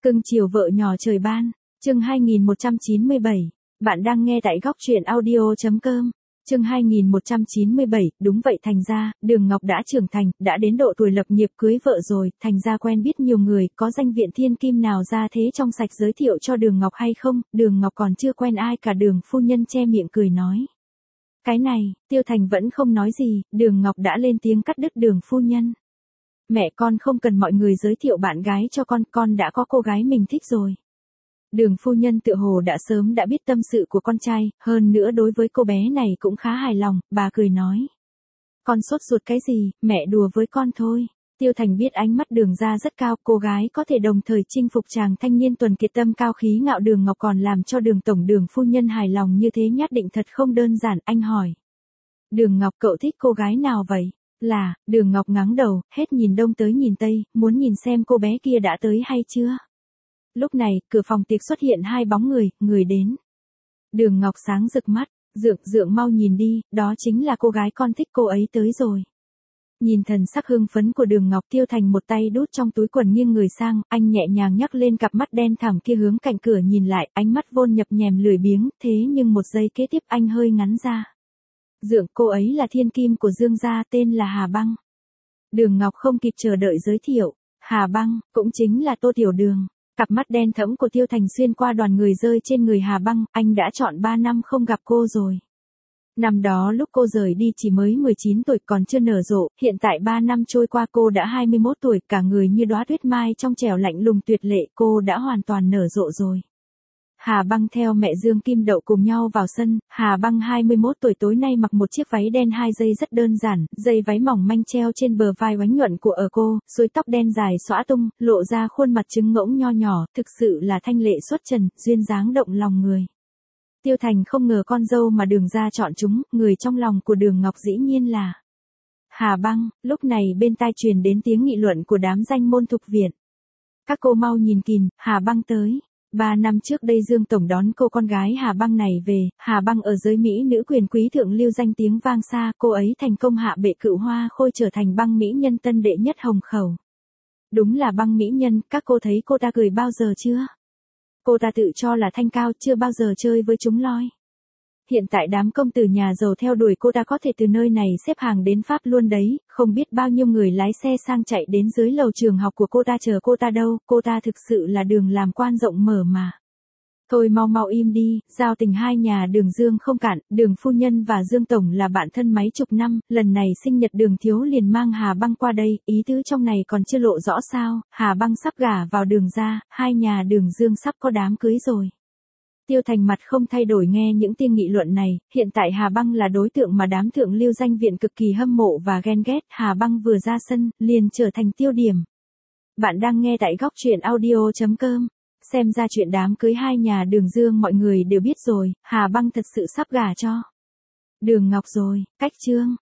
Cưng chiều vợ nhỏ trời ban, chương 2197. Bạn đang nghe tại góc truyện audio.com. Chương 2197, đúng vậy thành ra, Đường Ngọc đã trưởng thành, đã đến độ tuổi lập nghiệp cưới vợ rồi, thành ra quen biết nhiều người, có danh viện thiên kim nào ra thế trong sạch giới thiệu cho Đường Ngọc hay không, Đường Ngọc còn chưa quen ai cả. Đường phu nhân che miệng cười nói. Cái này, Tiêu Thành vẫn không nói gì, Đường Ngọc đã lên tiếng cắt đứt Đường phu nhân. Mẹ con không cần mọi người giới thiệu bạn gái cho con đã có cô gái mình thích rồi. Đường phu nhân tựa hồ đã sớm đã biết tâm sự của con trai, hơn nữa đối với cô bé này cũng khá hài lòng, bà cười nói. Con sốt ruột cái gì, mẹ đùa với con thôi. Tiêu Thành biết ánh mắt Đường ra rất cao, cô gái có thể đồng thời chinh phục chàng thanh niên tuần kiệt tâm cao khí ngạo Đường Ngọc còn làm cho Đường tổng Đường phu nhân hài lòng như thế nhất định thật không đơn giản. Anh hỏi. Đường Ngọc cậu thích cô gái nào vậy? Là, Đường Ngọc ngáng đầu, hết nhìn đông tới nhìn tây, muốn nhìn xem cô bé kia đã tới hay chưa. Lúc này, cửa phòng tiệc xuất hiện hai bóng người đến. Đường Ngọc sáng rực mắt, Dượng mau nhìn đi, đó chính là cô gái con thích, cô ấy tới rồi. Nhìn thần sắc hưng phấn của Đường Ngọc, Tiêu Thành một tay đút trong túi quần nghiêng người sang, anh nhẹ nhàng nhắc lên cặp mắt đen thẳm kia hướng cạnh cửa nhìn lại, ánh mắt vôn nhập nhèm lười biếng, thế nhưng một giây kế tiếp anh hơi ngắn ra. Dượng, cô ấy là thiên kim của Dương gia, tên là Hà Băng. Đường Ngọc không kịp chờ đợi giới thiệu, Hà Băng, cũng chính là Tô Tiểu Đường. Cặp mắt đen thẫm của Tiêu Thành xuyên qua đoàn người rơi trên người Hà Băng, anh đã chọn 3 năm không gặp cô rồi. Năm đó lúc cô rời đi chỉ mới 19 tuổi còn chưa nở rộ, hiện tại 3 năm trôi qua cô đã 21 tuổi, cả người như đóa tuyết mai trong trẻo lạnh lùng tuyệt lệ, cô đã hoàn toàn nở rộ rồi. Hà Băng theo mẹ Dương Kim Đậu cùng nhau vào sân, Hà Băng 21 tuổi tối nay mặc một chiếc váy đen 2 dây rất đơn giản, dây váy mỏng manh treo trên bờ vai oánh nhuận của cô, xuôi tóc đen dài xõa tung, lộ ra khuôn mặt trứng ngỗng nho nhỏ, thực sự là thanh lệ xuất trần, duyên dáng động lòng người. Tiêu Thành không ngờ con dâu mà Đường gia chọn chúng, người trong lòng của Đường Ngọc dĩ nhiên là Hà Băng. Lúc này bên tai truyền đến tiếng nghị luận của đám danh môn thục viện. Các cô mau nhìn kìn, Hà Băng tới. 3 năm trước đây Dương Tổng đón cô con gái Hà Băng này về, Hà Băng ở giới mỹ nữ quyền quý thượng lưu danh tiếng vang xa, cô ấy thành công hạ bệ cựu hoa khôi trở thành băng mỹ nhân tân đệ nhất Hồng Khẩu. Đúng là băng mỹ nhân, các cô thấy cô ta cười bao giờ chưa? Cô ta tự cho là thanh cao, chưa bao giờ chơi với chúng loi. Hiện tại đám công tử nhà giàu theo đuổi cô ta có thể từ nơi này xếp hàng đến Pháp luôn đấy, không biết bao nhiêu người lái xe sang chạy đến dưới lầu trường học của cô ta chờ cô ta đâu, cô ta thực sự là Đường làm quan rộng mở mà. Thôi mau im đi, giao tình hai nhà Đường Dương không cạn, Đường phu nhân và Dương Tổng là bạn thân mấy chục năm, lần này sinh nhật Đường thiếu liền mang Hà Băng qua đây, ý tứ trong này còn chưa lộ rõ sao, Hà Băng sắp gả vào Đường gia, hai nhà Đường Dương sắp có đám cưới rồi. Tiêu Thành mặt không thay đổi nghe những tiếng nghị luận này, hiện tại Hà Băng là đối tượng mà đám thượng lưu danh viện cực kỳ hâm mộ và ghen ghét, Hà Băng vừa ra sân, liền trở thành tiêu điểm. Bạn đang nghe tại góc truyện audio.com, xem ra chuyện đám cưới hai nhà Đường Dương mọi người đều biết rồi, Hà Băng thật sự sắp gả cho Đường Ngọc rồi, cách chương.